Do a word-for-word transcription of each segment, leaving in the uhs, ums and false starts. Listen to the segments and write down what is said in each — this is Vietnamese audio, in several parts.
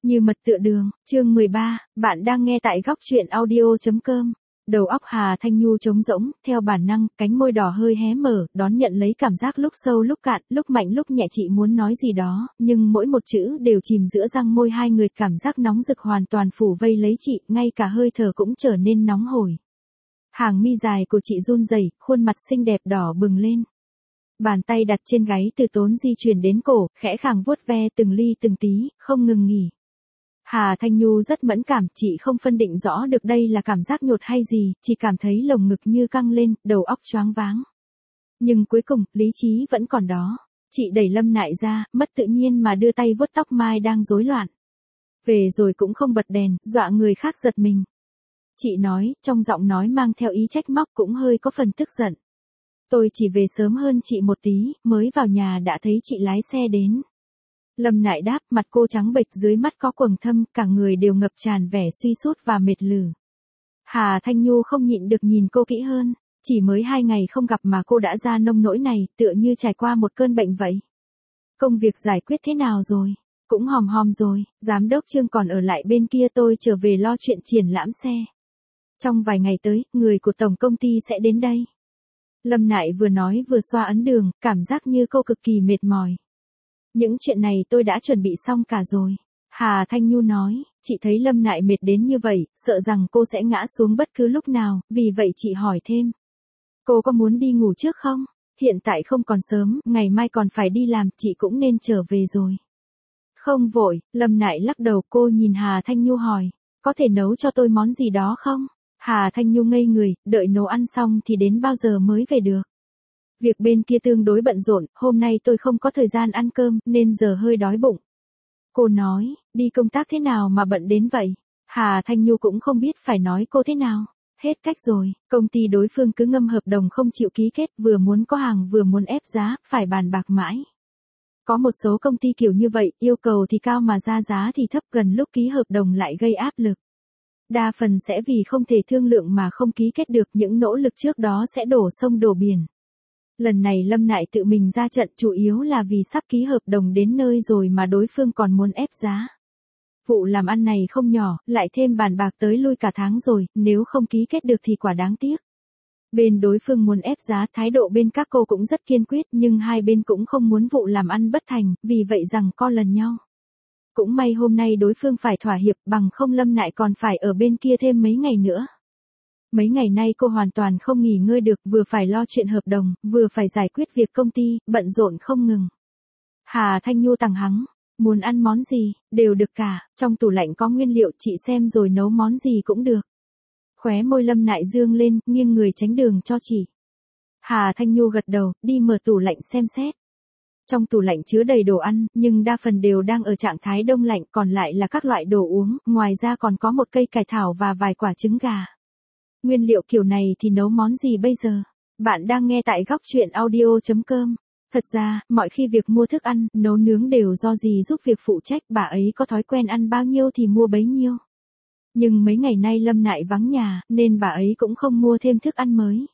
Như mật tựa đường, chương mười ba, bạn đang nghe tại góc truyện audio chấm com. Đầu óc Hà Thanh Nhu trống rỗng, theo bản năng, cánh môi đỏ hơi hé mở, đón nhận lấy cảm giác lúc sâu lúc cạn, lúc mạnh lúc nhẹ. Chị muốn nói gì đó, nhưng mỗi một chữ đều chìm giữa răng môi hai người, cảm giác nóng rực hoàn toàn phủ vây lấy chị, ngay cả hơi thở cũng trở nên nóng hổi. Hàng mi dài của chị run rẩy, khuôn mặt xinh đẹp đỏ bừng lên. Bàn tay đặt trên gáy từ tốn di chuyển đến cổ, khẽ khàng vuốt ve từng ly từng tí, không ngừng nghỉ. Hà Thanh Nhu rất mẫn cảm, chị không phân định rõ được đây là cảm giác nhột hay gì, chỉ cảm thấy lồng ngực như căng lên, đầu óc choáng váng. Nhưng cuối cùng, lý trí vẫn còn đó. Chị đẩy Lâm Nại ra, mất tự nhiên mà đưa tay vuốt tóc mai đang rối loạn. Về rồi cũng không bật đèn, dọa người khác giật mình. Chị nói, trong giọng nói mang theo ý trách móc, cũng hơi có phần tức giận. Tôi chỉ về sớm hơn chị một tí, mới vào nhà đã thấy chị lái xe đến. Lâm Nại đáp, mặt cô trắng bệch, dưới mắt có quầng thâm, cả người đều ngập tràn vẻ suy sút và mệt lử. Hà Thanh Nhu không nhịn được nhìn cô kỹ hơn, chỉ mới hai ngày không gặp mà cô đã ra nông nỗi này, tựa như trải qua một cơn bệnh vậy. Công việc giải quyết thế nào rồi? Cũng hòm hòm rồi, giám đốc Trương còn ở lại bên kia, tôi trở về lo chuyện triển lãm xe. Trong vài ngày tới, người của tổng công ty sẽ đến đây. Lâm Nại vừa nói vừa xoa ấn đường, cảm giác như cô cực kỳ mệt mỏi. Những chuyện này tôi đã chuẩn bị xong cả rồi. Hà Thanh Nhu nói, chị thấy Lâm Nại mệt đến như vậy, sợ rằng cô sẽ ngã xuống bất cứ lúc nào, vì vậy chị hỏi thêm. Cô có muốn đi ngủ trước không? Hiện tại không còn sớm, ngày mai còn phải đi làm, chị cũng nên trở về rồi. Không vội, Lâm Nại lắc đầu. Cô nhìn Hà Thanh Nhu hỏi, có thể nấu cho tôi món gì đó không? Hà Thanh Nhu ngây người, đợi nấu ăn xong thì đến bao giờ mới về được? Việc bên kia tương đối bận rộn, hôm nay tôi không có thời gian ăn cơm, nên giờ hơi đói bụng. Cô nói, đi công tác thế nào mà bận đến vậy? Hà Thanh Nhu cũng không biết phải nói cô thế nào. Hết cách rồi, công ty đối phương cứ ngâm hợp đồng không chịu ký kết, vừa muốn có hàng vừa muốn ép giá, phải bàn bạc mãi. Có một số công ty kiểu như vậy, yêu cầu thì cao mà ra giá thì thấp, gần lúc ký hợp đồng lại gây áp lực. Đa phần sẽ vì không thể thương lượng mà không ký kết được, những nỗ lực trước đó sẽ đổ sông đổ biển. Lần này Lâm Nại tự mình ra trận, chủ yếu là vì sắp ký hợp đồng đến nơi rồi mà đối phương còn muốn ép giá. Vụ làm ăn này không nhỏ, lại thêm bàn bạc tới lui cả tháng rồi, nếu không ký kết được thì quả đáng tiếc. Bên đối phương muốn ép giá, thái độ bên các cô cũng rất kiên quyết, nhưng hai bên cũng không muốn vụ làm ăn bất thành, vì vậy rằng co lần nhau. Cũng may hôm nay đối phương phải thỏa hiệp, bằng không Lâm Nại còn phải ở bên kia thêm mấy ngày nữa. Mấy ngày nay cô hoàn toàn không nghỉ ngơi được, vừa phải lo chuyện hợp đồng, vừa phải giải quyết việc công ty, bận rộn không ngừng. Hà Thanh Nhu tằng hắng, muốn ăn món gì, đều được cả, trong tủ lạnh có nguyên liệu, chị xem rồi nấu món gì cũng được. Khóe môi Lâm Nại dương lên, nghiêng người tránh đường cho chị. Hà Thanh Nhu gật đầu, đi mở tủ lạnh xem xét. Trong tủ lạnh chứa đầy đồ ăn, nhưng đa phần đều đang ở trạng thái đông lạnh, còn lại là các loại đồ uống, ngoài ra còn có một cây cải thảo và vài quả trứng gà. Nguyên liệu kiểu này thì nấu món gì bây giờ? Bạn đang nghe tại góc truyện audio chấm com. Thật ra, mọi khi việc mua thức ăn, nấu nướng đều do dì giúp việc phụ trách, bà ấy có thói quen ăn bao nhiêu thì mua bấy nhiêu. Nhưng mấy ngày nay Lâm Nại vắng nhà, nên bà ấy cũng không mua thêm thức ăn mới.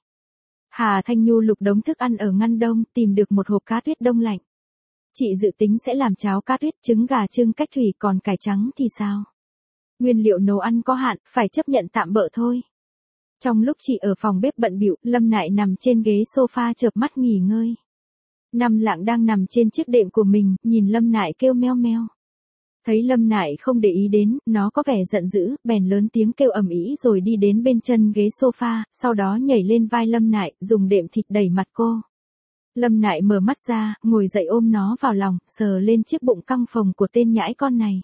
Hà Thanh Nhu lục đống thức ăn ở ngăn đông, tìm được một hộp cá tuyết đông lạnh. Chị dự tính sẽ làm cháo cá tuyết, trứng gà trưng cách thủy, còn cải trắng thì sao? Nguyên liệu nấu ăn có hạn, phải chấp nhận tạm bợ thôi. Trong lúc chị ở phòng bếp bận bịu, Lâm Nại nằm trên ghế sofa chợp mắt nghỉ ngơi. Năm Lạng đang nằm trên chiếc đệm của mình, nhìn Lâm Nại kêu meo meo. Thấy Lâm Nại không để ý đến, nó có vẻ giận dữ, bèn lớn tiếng kêu ầm ĩ rồi đi đến bên chân ghế sofa, sau đó nhảy lên vai Lâm Nại, dùng đệm thịt đẩy mặt cô. Lâm Nại mở mắt ra, ngồi dậy ôm nó vào lòng, sờ lên chiếc bụng căng phồng của tên nhãi con này.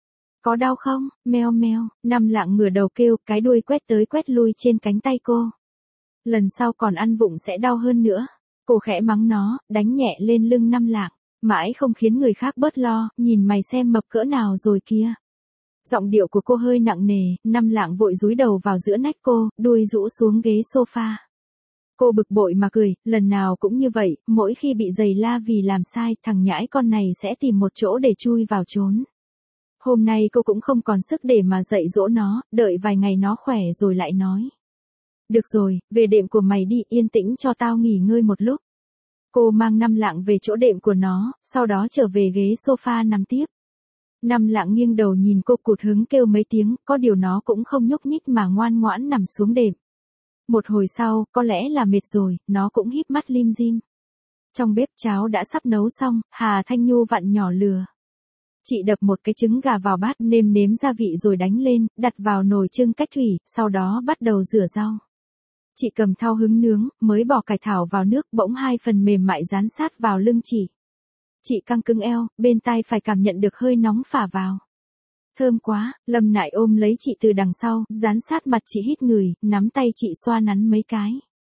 Có đau không? Meo meo, Năm Lạng ngửa đầu kêu, cái đuôi quét tới quét lui trên cánh tay cô. Lần sau còn ăn vụng sẽ đau hơn nữa. Cô khẽ mắng nó, đánh nhẹ lên lưng Năm Lạng, mãi không khiến người khác bớt lo, nhìn mày xem mập cỡ nào rồi kia. Giọng điệu của cô hơi nặng nề, Năm Lạng vội dúi đầu vào giữa nách cô, đuôi rũ xuống ghế sofa. Cô bực bội mà cười, lần nào cũng như vậy, mỗi khi bị giày la vì làm sai, thằng nhãi con này sẽ tìm một chỗ để chui vào trốn. Hôm nay cô cũng không còn sức để mà dạy dỗ nó, đợi vài ngày nó khỏe rồi lại nói. Được rồi, về đệm của mày đi, yên tĩnh cho tao nghỉ ngơi một lúc. Cô mang Năm Lạng về chỗ đệm của nó, sau đó trở về ghế sofa nằm tiếp. Năm Lạng nghiêng đầu nhìn cô cụt hứng kêu mấy tiếng, có điều nó cũng không nhúc nhích mà ngoan ngoãn nằm xuống đệm. Một hồi sau, có lẽ là mệt rồi, nó cũng híp mắt lim dim. Trong bếp cháo đã sắp nấu xong, Hà Thanh Nhu vặn nhỏ lửa. Chị đập một cái trứng gà vào bát nêm nếm gia vị rồi đánh lên, đặt vào nồi chưng cách thủy, sau đó bắt đầu rửa rau. Chị cầm thau hứng nướng, mới bỏ cải thảo vào nước, bỗng hai phần mềm mại dán sát vào lưng chị. Chị căng cứng eo, bên tai phải cảm nhận được hơi nóng phả vào. Thơm quá, Lâm Nại ôm lấy chị từ đằng sau, dán sát mặt chị hít ngửi, nắm tay chị xoa nắn mấy cái.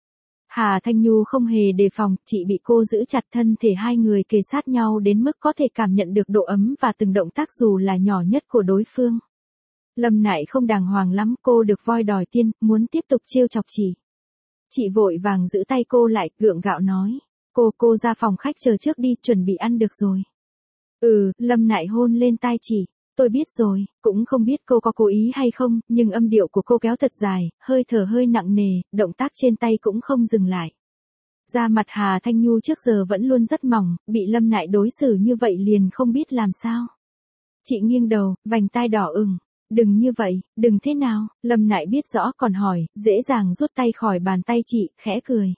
Hà Thanh Nhu không hề đề phòng, chị bị cô giữ chặt, thân thể hai người kề sát nhau đến mức có thể cảm nhận được độ ấm và từng động tác dù là nhỏ nhất của đối phương. Lâm Nại không đàng hoàng lắm, cô được voi đòi tiên, muốn tiếp tục trêu chọc chị. Chị vội vàng giữ tay cô lại, gượng gạo nói. Cô, cô ra phòng khách chờ trước đi, chuẩn bị ăn được rồi. Ừ, Lâm Nại hôn lên tai chị. Tôi biết rồi, cũng không biết cô có cố ý hay không, nhưng âm điệu của cô kéo thật dài, hơi thở hơi nặng nề, động tác trên tay cũng không dừng lại. Da mặt Hà Thanh Nhu trước giờ vẫn luôn rất mỏng, bị Lâm Nại đối xử như vậy liền không biết làm sao. Chị nghiêng đầu, vành tai đỏ ửng. Đừng như vậy, đừng thế nào, Lâm Nại biết rõ còn hỏi, dễ dàng rút tay khỏi bàn tay chị, khẽ cười.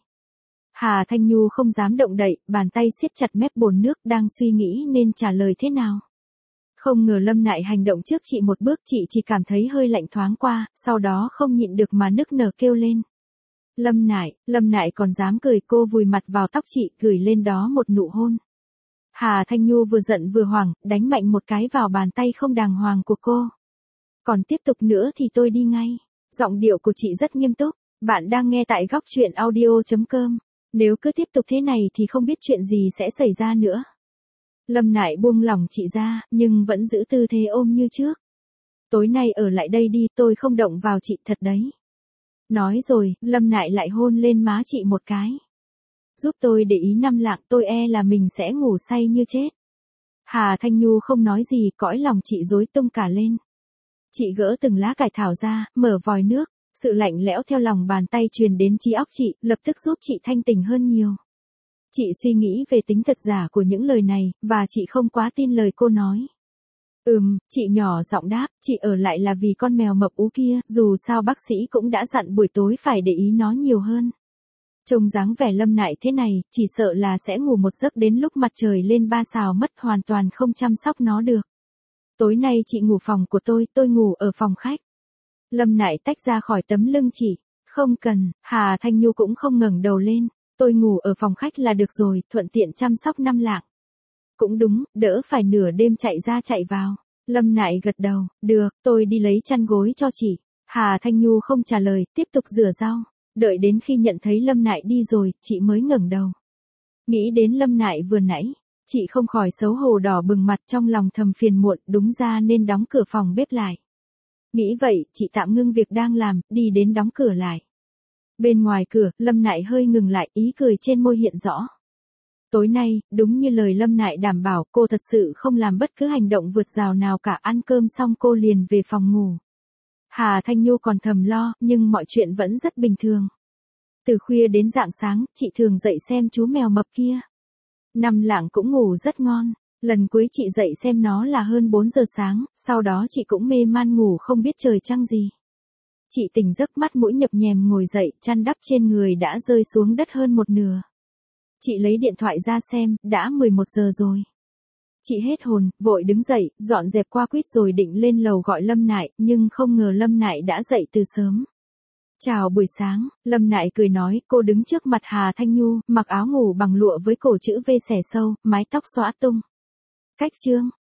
Hà Thanh Nhu không dám động đậy, bàn tay siết chặt mép bồn nước, đang suy nghĩ nên trả lời thế nào. Không ngờ Lâm Nại hành động trước chị một bước, chị chỉ cảm thấy hơi lạnh thoáng qua, sau đó không nhịn được mà nức nở kêu lên. Lâm Nại, Lâm Nại còn dám cười, cô vùi mặt vào tóc chị, gửi lên đó một nụ hôn. Hà Thanh Nhu vừa giận vừa hoảng, đánh mạnh một cái vào bàn tay không đàng hoàng của cô. Còn tiếp tục nữa thì tôi đi ngay. Giọng điệu của chị rất nghiêm túc. Bạn đang nghe tại góc truyện audio chấm com. Nếu cứ tiếp tục thế này thì không biết chuyện gì sẽ xảy ra nữa. Lâm Nại buông lỏng chị ra, nhưng vẫn giữ tư thế ôm như trước. Tối nay ở lại đây đi, tôi không động vào chị thật đấy. Nói rồi, Lâm Nại lại hôn lên má chị một cái. Giúp tôi để ý Năm Lạng, tôi e là mình sẽ ngủ say như chết. Hà Thanh Nhu không nói gì, cõi lòng chị rối tung cả lên. Chị gỡ từng lá cải thảo ra, mở vòi nước, sự lạnh lẽo theo lòng bàn tay truyền đến trí óc chị, lập tức giúp chị thanh tỉnh hơn nhiều. Chị suy nghĩ về tính thật giả của những lời này, và chị không quá tin lời cô nói. Ừm, chị nhỏ giọng đáp, chị ở lại là vì con mèo mập ú kia, dù sao bác sĩ cũng đã dặn buổi tối phải để ý nó nhiều hơn. Trông dáng vẻ Lâm Nại thế này, chỉ sợ là sẽ ngủ một giấc đến lúc mặt trời lên ba xào mất, hoàn toàn không chăm sóc nó được. Tối nay chị ngủ phòng của tôi, tôi ngủ ở phòng khách. Lâm Nại tách ra khỏi tấm lưng chị. Không cần, Hà Thanh Nhu cũng không ngẩng đầu lên. Tôi ngủ ở phòng khách là được rồi, thuận tiện chăm sóc Năm Lạng. Cũng đúng, đỡ phải nửa đêm chạy ra chạy vào. Lâm Nại gật đầu, được, tôi đi lấy chăn gối cho chị. Hà Thanh Nhu không trả lời, tiếp tục rửa rau. Đợi đến khi nhận thấy Lâm Nại đi rồi, chị mới ngẩng đầu. Nghĩ đến Lâm Nại vừa nãy, chị không khỏi xấu hổ đỏ bừng mặt, trong lòng thầm phiền muộn, đúng ra nên đóng cửa phòng bếp lại. Nghĩ vậy, chị tạm ngưng việc đang làm, đi đến đóng cửa lại. Bên ngoài cửa, Lâm Nại hơi ngừng lại, ý cười trên môi hiện rõ. Tối nay, đúng như lời Lâm Nại đảm bảo, cô thật sự không làm bất cứ hành động vượt rào nào cả. Ăn cơm xong cô liền về phòng ngủ. Hà Thanh Nhu còn thầm lo, nhưng mọi chuyện vẫn rất bình thường. Từ khuya đến rạng sáng, chị thường dậy xem chú mèo mập kia. Năm Lạng cũng ngủ rất ngon. Lần cuối chị dậy xem nó là hơn bốn giờ sáng, sau đó chị cũng mê man ngủ không biết trời trăng gì. Chị tỉnh giấc, mắt mũi nhập nhèm ngồi dậy, chăn đắp trên người đã rơi xuống đất hơn một nửa. Chị lấy điện thoại ra xem, đã mười một giờ rồi. Chị hết hồn, vội đứng dậy, dọn dẹp qua quýt rồi định lên lầu gọi Lâm Nại, nhưng không ngờ Lâm Nại đã dậy từ sớm. Chào buổi sáng, Lâm Nại cười nói, cô đứng trước mặt Hà Thanh Nhu, mặc áo ngủ bằng lụa với cổ chữ V xẻ sâu, mái tóc xõa tung. Cách chương.